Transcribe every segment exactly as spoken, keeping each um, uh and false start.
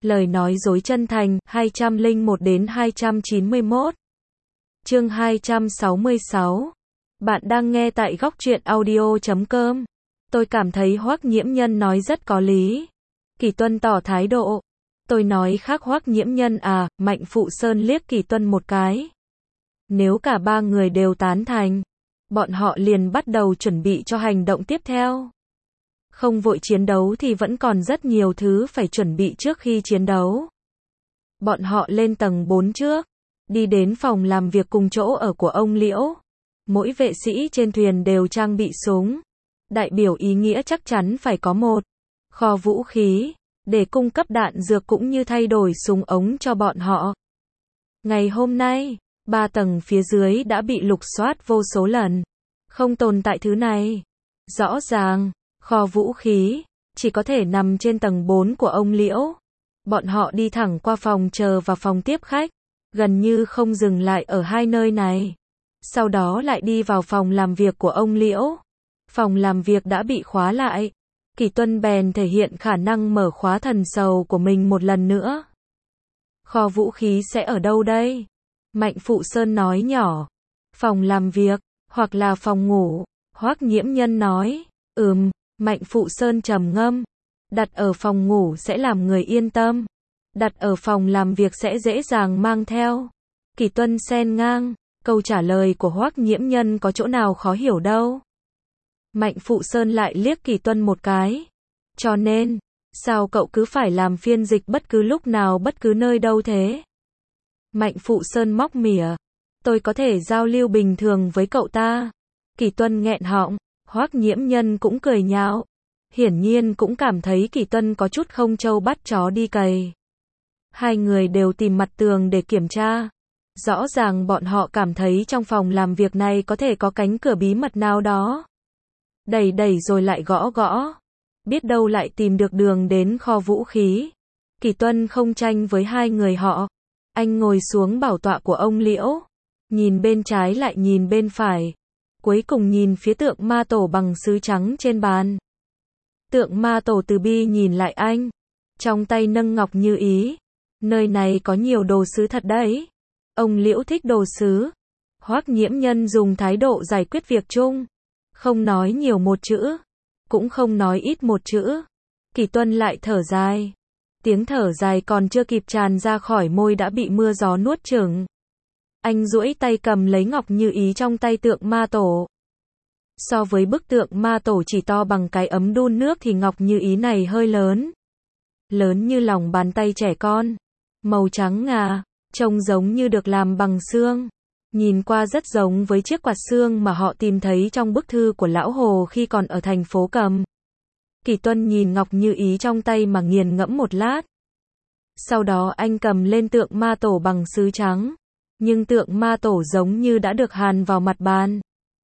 Lời nói dối chân thành, hai trăm lẻ một đến hai trăm chín mươi mốt. Chương hai trăm sáu mươi sáu. Bạn đang nghe tại góc truyện audio chấm com. Tôi cảm thấy Hoắc Nhiễm Nhân nói rất có lý. Kỳ Tuân tỏ thái độ. Tôi nói khác Hoắc Nhiễm Nhân à, Mạnh Phụ Sơn liếc Kỳ Tuân một cái. Nếu cả ba người đều tán thành, bọn họ liền bắt đầu chuẩn bị cho hành động tiếp theo. Không vội chiến đấu thì vẫn còn rất nhiều thứ phải chuẩn bị trước khi chiến đấu. Bọn họ lên tầng bốn trước, đi đến phòng làm việc cùng chỗ ở của ông Liễu. Mỗi vệ sĩ trên thuyền đều trang bị súng. Đại biểu ý nghĩa chắc chắn phải có một kho vũ khí, để cung cấp đạn dược cũng như thay đổi súng ống cho bọn họ. Ngày hôm nay, ba tầng phía dưới đã bị lục soát vô số lần. Không tồn tại thứ này. Rõ ràng, kho vũ khí chỉ có thể nằm trên tầng bốn của ông Liễu. Bọn họ đi thẳng qua phòng chờ và phòng tiếp khách, gần như không dừng lại ở hai nơi này. Sau đó lại đi vào phòng làm việc của ông Liễu. Phòng làm việc đã bị khóa lại. Kỳ Tuân bèn thể hiện khả năng mở khóa thần sầu của mình một lần nữa. Kho vũ khí sẽ ở đâu đây? Mạnh Phụ Sơn nói nhỏ. Phòng làm việc, hoặc là phòng ngủ. Hoắc Nhiễm Nhân nói. Ừm, Mạnh Phụ Sơn trầm ngâm. Đặt ở phòng ngủ sẽ làm người yên tâm. Đặt ở phòng làm việc sẽ dễ dàng mang theo. Kỳ Tuân xen ngang. Câu trả lời của Hoắc Nhiễm Nhân có chỗ nào khó hiểu đâu. Mạnh Phụ Sơn lại liếc Kỳ Tuân một cái. Cho nên, sao cậu cứ phải làm phiên dịch bất cứ lúc nào bất cứ nơi đâu thế? Mạnh Phụ Sơn móc mỉa. Tôi có thể giao lưu bình thường với cậu ta. Kỳ Tuân nghẹn họng. Hoắc Nhiễm Nhân cũng cười nhạo. Hiển nhiên cũng cảm thấy Kỳ Tuân có chút không trâu bắt chó đi cày. Hai người đều tìm mặt tường để kiểm tra. Rõ ràng bọn họ cảm thấy trong phòng làm việc này có thể có cánh cửa bí mật nào đó. Đẩy đẩy rồi lại gõ gõ. Biết đâu lại tìm được đường đến kho vũ khí. Kỳ Tuân không tranh với hai người họ. Anh ngồi xuống bảo tọa của ông Liễu. Nhìn bên trái lại nhìn bên phải. Cuối cùng nhìn phía tượng ma tổ bằng sứ trắng trên bàn. Tượng ma tổ từ bi nhìn lại anh. Trong tay nâng ngọc như ý. Nơi này có nhiều đồ sứ thật đấy. Ông Liễu thích đồ sứ. Hoắc Nhiễm Nhân dùng thái độ giải quyết việc chung. Không nói nhiều một chữ. Cũng không nói ít một chữ. Kỳ Tuân lại thở dài. Tiếng thở dài còn chưa kịp tràn ra khỏi môi đã bị mưa gió nuốt chửng. Anh duỗi tay cầm lấy ngọc như ý trong tay tượng ma tổ. So với bức tượng ma tổ chỉ to bằng cái ấm đun nước thì ngọc như ý này hơi lớn. Lớn như lòng bàn tay trẻ con. Màu trắng ngà, trông giống như được làm bằng xương. Nhìn qua rất giống với chiếc quạt xương mà họ tìm thấy trong bức thư của Lão Hồ khi còn ở thành phố Cầm. Kỳ Tuân nhìn ngọc như ý trong tay mà nghiền ngẫm một lát. Sau đó anh cầm lên tượng ma tổ bằng sứ trắng. Nhưng tượng ma tổ giống như đã được hàn vào mặt bàn.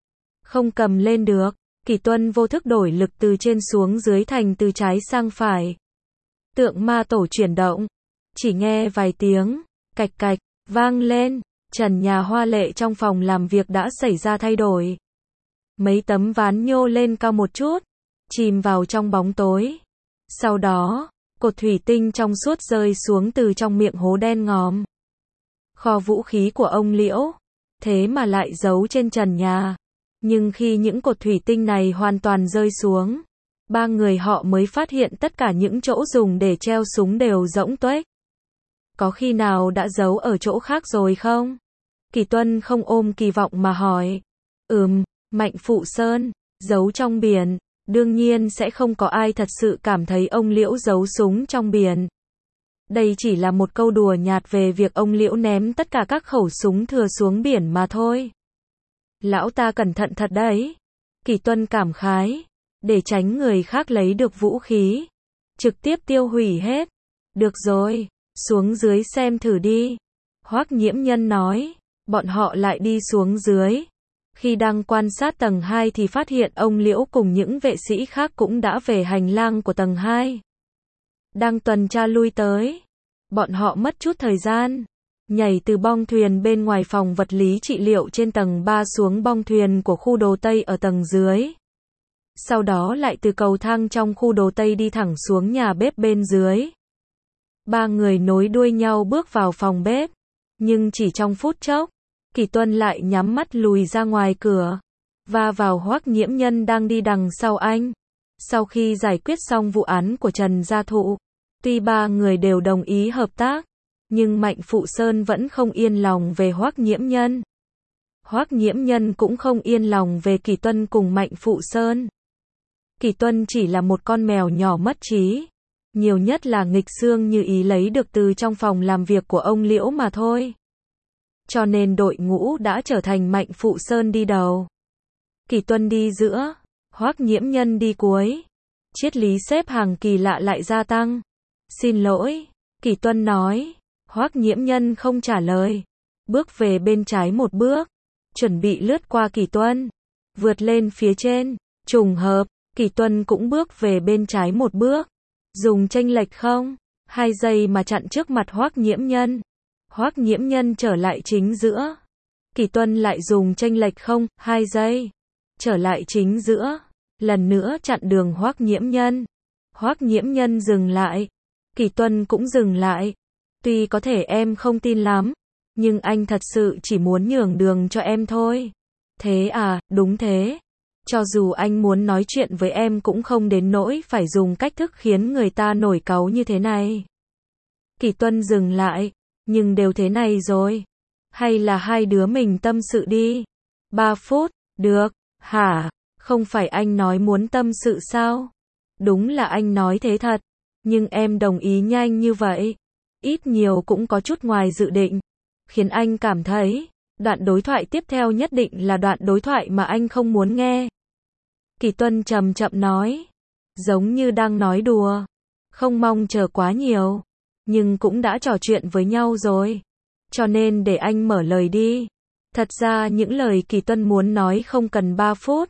Không cầm lên được. Kỳ Tuân vô thức đổi lực từ trên xuống dưới thành từ trái sang phải. Tượng ma tổ chuyển động. Chỉ nghe vài tiếng, cạch cạch, vang lên. Trần nhà hoa lệ trong phòng làm việc đã xảy ra thay đổi. Mấy tấm ván nhô lên cao một chút. Chìm vào trong bóng tối. Sau đó, cột thủy tinh trong suốt rơi xuống từ trong miệng hố đen ngòm. Kho vũ khí của ông Liễu. Thế mà lại giấu trên trần nhà. Nhưng khi những cột thủy tinh này hoàn toàn rơi xuống, ba người họ mới phát hiện tất cả những chỗ dùng để treo súng đều rỗng tuếch. Có khi nào đã giấu ở chỗ khác rồi không? Kỳ Tuân không ôm kỳ vọng mà hỏi. Ừm, Mạnh Phụ Sơn, giấu trong biển. Đương nhiên sẽ không có ai thật sự cảm thấy ông Liễu giấu súng trong biển. Đây chỉ là một câu đùa nhạt về việc ông Liễu ném tất cả các khẩu súng thừa xuống biển mà thôi. Lão ta cẩn thận thật đấy. Kỳ Tuân cảm khái. Để tránh người khác lấy được vũ khí. Trực tiếp tiêu hủy hết. Được rồi, xuống dưới xem thử đi. Hoắc Nhiễm Nhân nói. Bọn họ lại đi xuống dưới. Khi đang quan sát tầng hai thì phát hiện ông Liễu cùng những vệ sĩ khác cũng đã về hành lang của tầng hai. Đang tuần tra lui tới. Bọn họ mất chút thời gian. Nhảy từ bong thuyền bên ngoài phòng vật lý trị liệu trên tầng ba xuống bong thuyền của khu đồ Tây ở tầng dưới. Sau đó lại từ cầu thang trong khu đồ Tây đi thẳng xuống nhà bếp bên dưới. Ba người nối đuôi nhau bước vào phòng bếp. Nhưng chỉ trong phút chốc, Kỳ Tuân lại nhắm mắt lùi ra ngoài cửa, va vào Hoắc Nhiễm Nhân đang đi đằng sau anh. Sau khi giải quyết xong vụ án của Trần Gia Thụ, tuy ba người đều đồng ý hợp tác, nhưng Mạnh Phụ Sơn vẫn không yên lòng về Hoắc Nhiễm Nhân. Hoắc Nhiễm Nhân cũng không yên lòng về Kỳ Tuân cùng Mạnh Phụ Sơn. Kỳ Tuân chỉ là một con mèo nhỏ mất trí, nhiều nhất là nghịch xương như ý lấy được từ trong phòng làm việc của ông Liễu mà thôi. Cho nên đội ngũ đã trở thành Mạnh Phụ Sơn đi đầu, Kỳ Tuân đi giữa, Hoắc Nhiễm Nhân đi cuối. Triết lý xếp hàng kỳ lạ lại gia tăng. Xin lỗi, Kỳ Tuân nói. Hoắc Nhiễm Nhân không trả lời, bước về bên trái một bước, chuẩn bị lướt qua Kỳ Tuân, vượt lên phía trên. Trùng hợp, Kỳ Tuân cũng bước về bên trái một bước, dùng chênh lệch không hai giây mà chặn trước mặt Hoắc Nhiễm Nhân. Hoắc Nhiễm Nhân trở lại chính giữa, Kỳ Tuân lại dùng chênh lệch không hai giây, trở lại chính giữa, lần nữa chặn đường Hoắc Nhiễm Nhân. Hoắc Nhiễm Nhân dừng lại, Kỳ Tuân cũng dừng lại. Tuy có thể em không tin lắm, nhưng anh thật sự chỉ muốn nhường đường cho em thôi. Thế à, đúng thế. Cho dù anh muốn nói chuyện với em cũng không đến nỗi phải dùng cách thức khiến người ta nổi cáu như thế này. Kỳ Tuân dừng lại, nhưng đều thế này rồi. Hay là hai đứa mình tâm sự đi. Ba phút, được, hả? Không phải anh nói muốn tâm sự sao? Đúng là anh nói thế thật, nhưng em đồng ý nhanh như vậy. Ít nhiều cũng có chút ngoài dự định, khiến anh cảm thấy, đoạn đối thoại tiếp theo nhất định là đoạn đối thoại mà anh không muốn nghe. Kỳ Tuân chậm chậm nói, giống như đang nói đùa, không mong chờ quá nhiều, nhưng cũng đã trò chuyện với nhau rồi, cho nên để anh mở lời đi. Thật ra những lời Kỳ Tuân muốn nói không cần ba phút,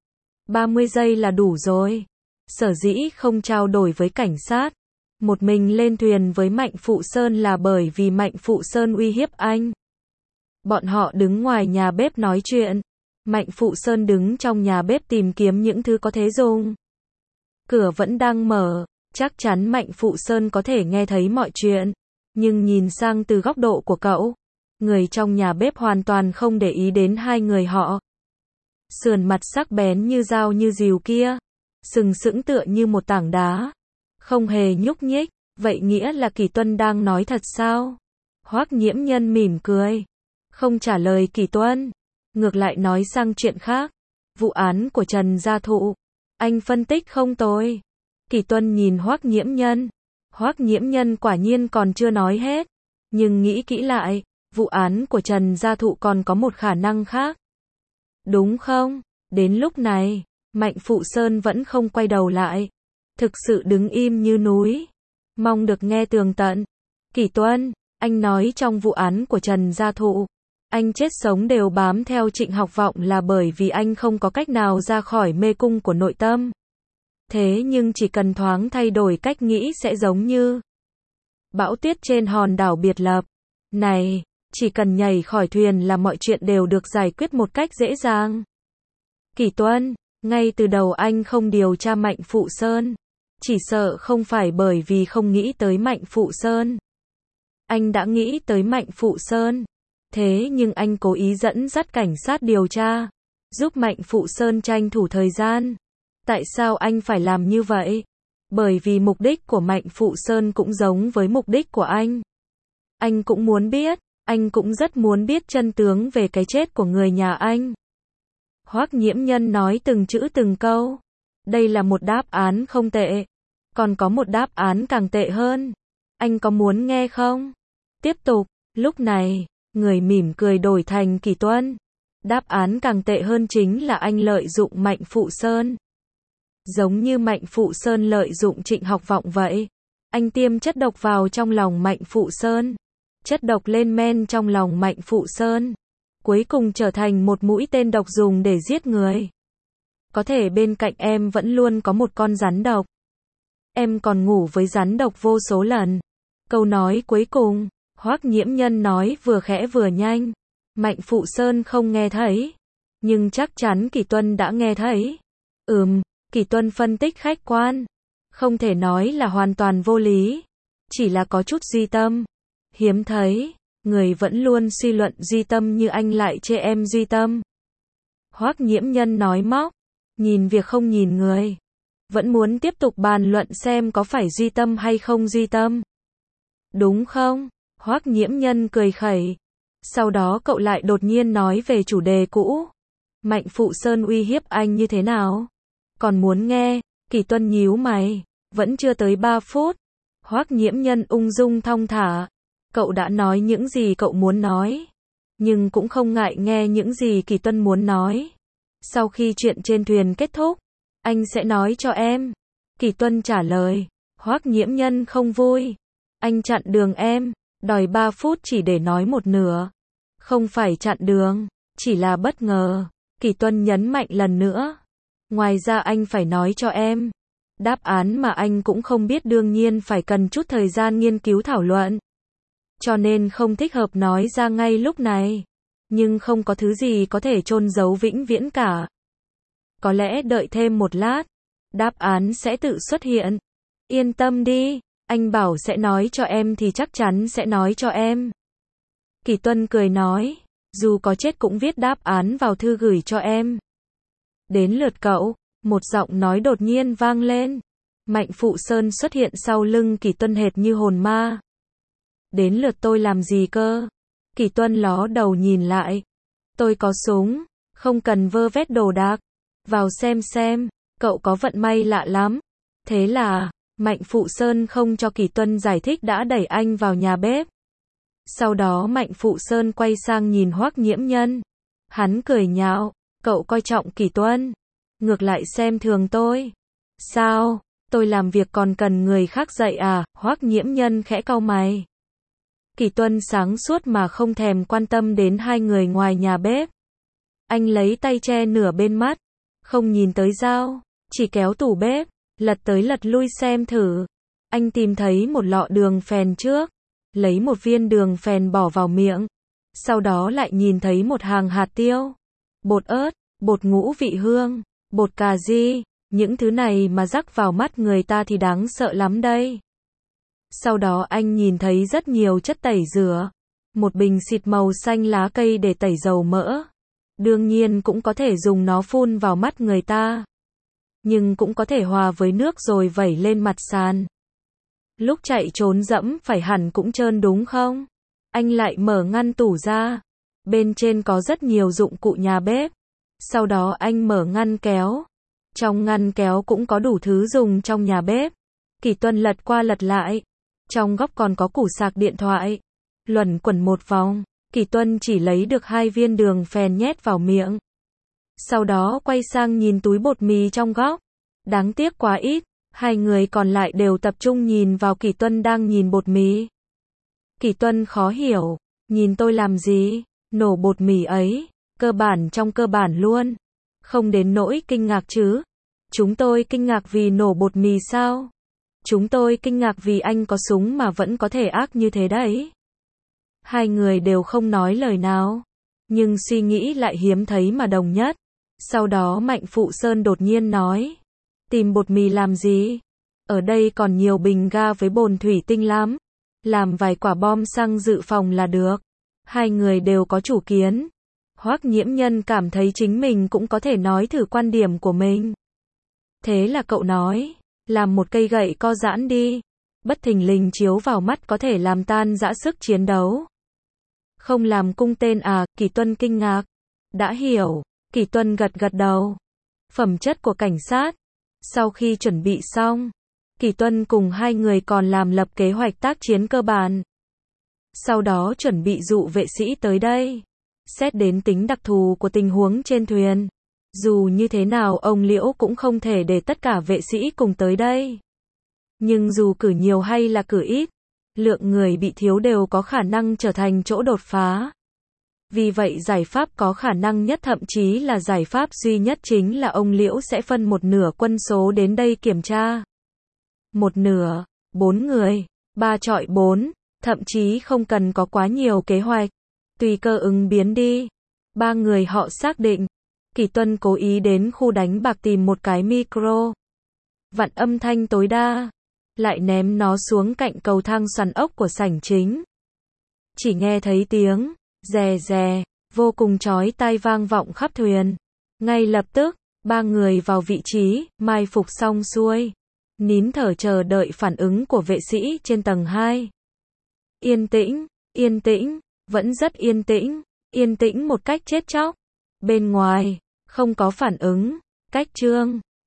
ba mươi giây là đủ rồi. Sở dĩ không trao đổi với cảnh sát, một mình lên thuyền với Mạnh Phụ Sơn là bởi vì Mạnh Phụ Sơn uy hiếp anh. Bọn họ đứng ngoài nhà bếp nói chuyện, Mạnh Phụ Sơn đứng trong nhà bếp tìm kiếm những thứ có thể dùng. Cửa vẫn đang mở, chắc chắn Mạnh Phụ Sơn có thể nghe thấy mọi chuyện, nhưng nhìn sang từ góc độ của cậu, người trong nhà bếp hoàn toàn không để ý đến hai người họ. Sườn mặt sắc bén như dao như rìu kia, sừng sững tựa như một tảng đá, không hề nhúc nhích. Vậy nghĩa là Kỳ Tuân đang nói thật sao? Hoắc Nhiễm Nhân mỉm cười, không trả lời Kỳ Tuân, ngược lại nói sang chuyện khác. Vụ án của Trần Gia Thụ, anh phân tích không tồi. Kỳ Tuân nhìn Hoắc Nhiễm Nhân. Hoắc Nhiễm Nhân quả nhiên còn chưa nói hết, nhưng nghĩ kỹ lại, vụ án của Trần Gia Thụ còn có một khả năng khác. Đúng không? Đến lúc này, Mạnh Phụ Sơn vẫn không quay đầu lại, thực sự đứng im như núi, mong được nghe tường tận. Kỳ Tuân, anh nói trong vụ án của Trần Gia Thụ, anh chết sống đều bám theo Trịnh Học Vọng là bởi vì anh không có cách nào ra khỏi mê cung của nội tâm. Thế nhưng chỉ cần thoáng thay đổi cách nghĩ sẽ giống như bão tuyết trên hòn đảo biệt lập. Này, chỉ cần nhảy khỏi thuyền là mọi chuyện đều được giải quyết một cách dễ dàng. Kỳ Tuân, ngay từ đầu anh không điều tra Mạnh Phụ Sơn, chỉ sợ không phải bởi vì không nghĩ tới Mạnh Phụ Sơn. Anh đã nghĩ tới Mạnh Phụ Sơn, thế nhưng anh cố ý dẫn dắt cảnh sát điều tra, giúp Mạnh Phụ Sơn tranh thủ thời gian. Tại sao anh phải làm như vậy? Bởi vì mục đích của Mạnh Phụ Sơn cũng giống với mục đích của anh. Anh cũng muốn biết, anh cũng rất muốn biết chân tướng về cái chết của người nhà anh. Hoắc Nhiễm Nhân nói từng chữ từng câu. Đây là một đáp án không tệ. Còn có một đáp án càng tệ hơn. Anh có muốn nghe không? Tiếp tục, lúc này, người mỉm cười đổi thành Kỳ Tuân. Đáp án càng tệ hơn chính là anh lợi dụng Mạnh Phụ Sơn. Giống như Mạnh Phụ Sơn lợi dụng Trịnh Học Vọng vậy. Anh tiêm chất độc vào trong lòng Mạnh Phụ Sơn. Chất độc lên men trong lòng Mạnh Phụ Sơn. Cuối cùng trở thành một mũi tên độc dùng để giết người. Có thể bên cạnh em vẫn luôn có một con rắn độc. Em còn ngủ với rắn độc vô số lần. Câu nói cuối cùng, Hoắc Nhiễm Nhân nói vừa khẽ vừa nhanh. Mạnh Phụ Sơn không nghe thấy, nhưng chắc chắn Kỳ Tuân đã nghe thấy. Ừm, Kỳ Tuân phân tích khách quan, không thể nói là hoàn toàn vô lý. chỉ là có chút duy tâm. Hiếm thấy, người vẫn luôn suy luận duy tâm như anh lại chê em duy tâm. Hoắc Nhiễm Nhân nói móc, nhìn việc không nhìn người. Vẫn muốn tiếp tục bàn luận xem có phải duy tâm hay không duy tâm. Đúng không? Hoắc Nhiễm Nhân cười khẩy. Sau đó cậu lại đột nhiên nói về chủ đề cũ. Mạnh Phụ Sơn uy hiếp anh như thế nào? Còn muốn nghe? Kỳ Tuân nhíu mày. Vẫn chưa tới ba phút. Hoắc Nhiễm Nhân ung dung thong thả. Cậu đã nói những gì cậu muốn nói. Nhưng cũng không ngại nghe những gì Kỳ Tuân muốn nói. Sau khi chuyện trên thuyền kết thúc, anh sẽ nói cho em. Kỳ Tuân trả lời. Hoắc Nhiễm Nhân không vui. Anh chặn đường em, đòi ba phút chỉ để nói một nửa. Không phải chặn đường, chỉ là bất ngờ. Kỳ Tuân nhấn mạnh lần nữa. Ngoài ra anh phải nói cho em. Đáp án mà anh cũng không biết đương nhiên phải cần chút thời gian nghiên cứu thảo luận. Cho nên không thích hợp nói ra ngay lúc này. Nhưng không có thứ gì có thể chôn giấu vĩnh viễn cả. Có lẽ đợi thêm một lát, đáp án sẽ tự xuất hiện. Yên tâm đi, anh bảo sẽ nói cho em thì chắc chắn sẽ nói cho em. Kỳ Tuân cười nói, dù có chết cũng viết đáp án vào thư gửi cho em. Đến lượt cậu, một giọng nói đột nhiên vang lên. Mạnh Phụ Sơn xuất hiện sau lưng Kỳ Tuân hệt như hồn ma. Đến lượt tôi làm gì cơ? Kỳ Tuân ló đầu nhìn lại. Tôi có súng, không cần vơ vét đồ đạc. Vào xem xem, cậu có vận may lạ lắm. Thế là, Mạnh Phụ Sơn không cho Kỳ Tuân giải thích đã đẩy anh vào nhà bếp. Sau đó Mạnh Phụ Sơn quay sang nhìn Hoắc Nhiễm Nhân. Hắn cười nhạo, cậu coi trọng Kỳ Tuân. Ngược lại xem thường tôi. Sao, tôi làm việc còn cần người khác dạy à? Hoắc Nhiễm Nhân khẽ cau mày. Kỳ Tuân sáng suốt mà không thèm quan tâm đến hai người ngoài nhà bếp. Anh lấy tay che nửa bên mắt, không nhìn tới dao, chỉ kéo tủ bếp, lật tới lật lui xem thử. Anh tìm thấy một lọ đường phèn trước, lấy một viên đường phèn bỏ vào miệng. Sau đó lại nhìn thấy một hàng hạt tiêu, bột ớt, bột ngũ vị hương, bột cà ri, những thứ này mà rắc vào mắt người ta thì đáng sợ lắm đây. Sau đó anh nhìn thấy rất nhiều chất tẩy rửa, một bình xịt màu xanh lá cây để tẩy dầu mỡ. Đương nhiên cũng có thể dùng nó phun vào mắt người ta. Nhưng cũng có thể hòa với nước rồi vẩy lên mặt sàn. Lúc chạy trốn dẫm phải hẳn cũng trơn đúng không? Anh lại mở ngăn tủ ra. Bên trên có rất nhiều dụng cụ nhà bếp. Sau đó anh mở ngăn kéo. Trong ngăn kéo cũng có đủ thứ dùng trong nhà bếp. Kỳ Tuân lật qua lật lại. Trong góc còn có củ sạc điện thoại. Luẩn quẩn một vòng, Kỳ Tuân chỉ lấy được hai viên đường phèn nhét vào miệng. Sau đó quay sang nhìn túi bột mì trong góc. Đáng tiếc quá ít, hai người còn lại đều tập trung nhìn vào Kỳ Tuân đang nhìn bột mì. Kỳ Tuân khó hiểu, nhìn tôi làm gì? Nổ bột mì ấy, cơ bản trong cơ bản luôn. Không đến nỗi kinh ngạc chứ. Chúng tôi kinh ngạc vì nổ bột mì sao? Chúng tôi kinh ngạc vì anh có súng mà vẫn có thể ác như thế đấy. Hai người đều không nói lời nào, nhưng suy nghĩ lại hiếm thấy mà đồng nhất. Sau đó Mạnh Phụ Sơn đột nhiên nói, tìm bột mì làm gì? Ở đây còn nhiều bình ga với bồn thủy tinh lắm. Làm vài quả bom xăng dự phòng là được. Hai người đều có chủ kiến. Hoắc Nhiễm Nhân cảm thấy chính mình cũng có thể nói thử quan điểm của mình. Thế là cậu nói, làm một cây gậy co giãn đi. Bất thình lình chiếu vào mắt có thể làm tan rã sức chiến đấu. Không làm cung tên à? Kỳ Tuân kinh ngạc. Đã hiểu. Kỳ Tuân gật gật đầu. Phẩm chất của cảnh sát. Sau khi chuẩn bị xong, Kỳ Tuân cùng hai người còn làm lập kế hoạch tác chiến cơ bản. Sau đó chuẩn bị dụ vệ sĩ tới đây. Xét đến tính đặc thù của tình huống trên thuyền. Dù như thế nào ông Liễu cũng không thể để tất cả vệ sĩ cùng tới đây. Nhưng dù cử nhiều hay là cử ít, lượng người bị thiếu đều có khả năng trở thành chỗ đột phá. Vì vậy giải pháp có khả năng nhất thậm chí là giải pháp duy nhất chính là ông Liễu sẽ phân một nửa quân số đến đây kiểm tra. Một nửa, bốn người, ba chọi bốn, thậm chí không cần có quá nhiều kế hoạch. Tùy cơ ứng biến đi. Ba người họ xác định. Kỳ Tuân cố ý đến khu đánh bạc tìm một cái micro. Vặn âm thanh tối đa. lại ném nó xuống cạnh cầu thang xoắn ốc của sảnh chính. Chỉ nghe thấy tiếng rè rè vô cùng chói tai vang vọng khắp thuyền. Ngay lập tức, ba người vào vị trí, mai phục xong xuôi, nín thở chờ đợi phản ứng của vệ sĩ trên tầng hai. Yên tĩnh, yên tĩnh, vẫn rất yên tĩnh, yên tĩnh một cách chết chóc. Bên ngoài, không có phản ứng, cách Trương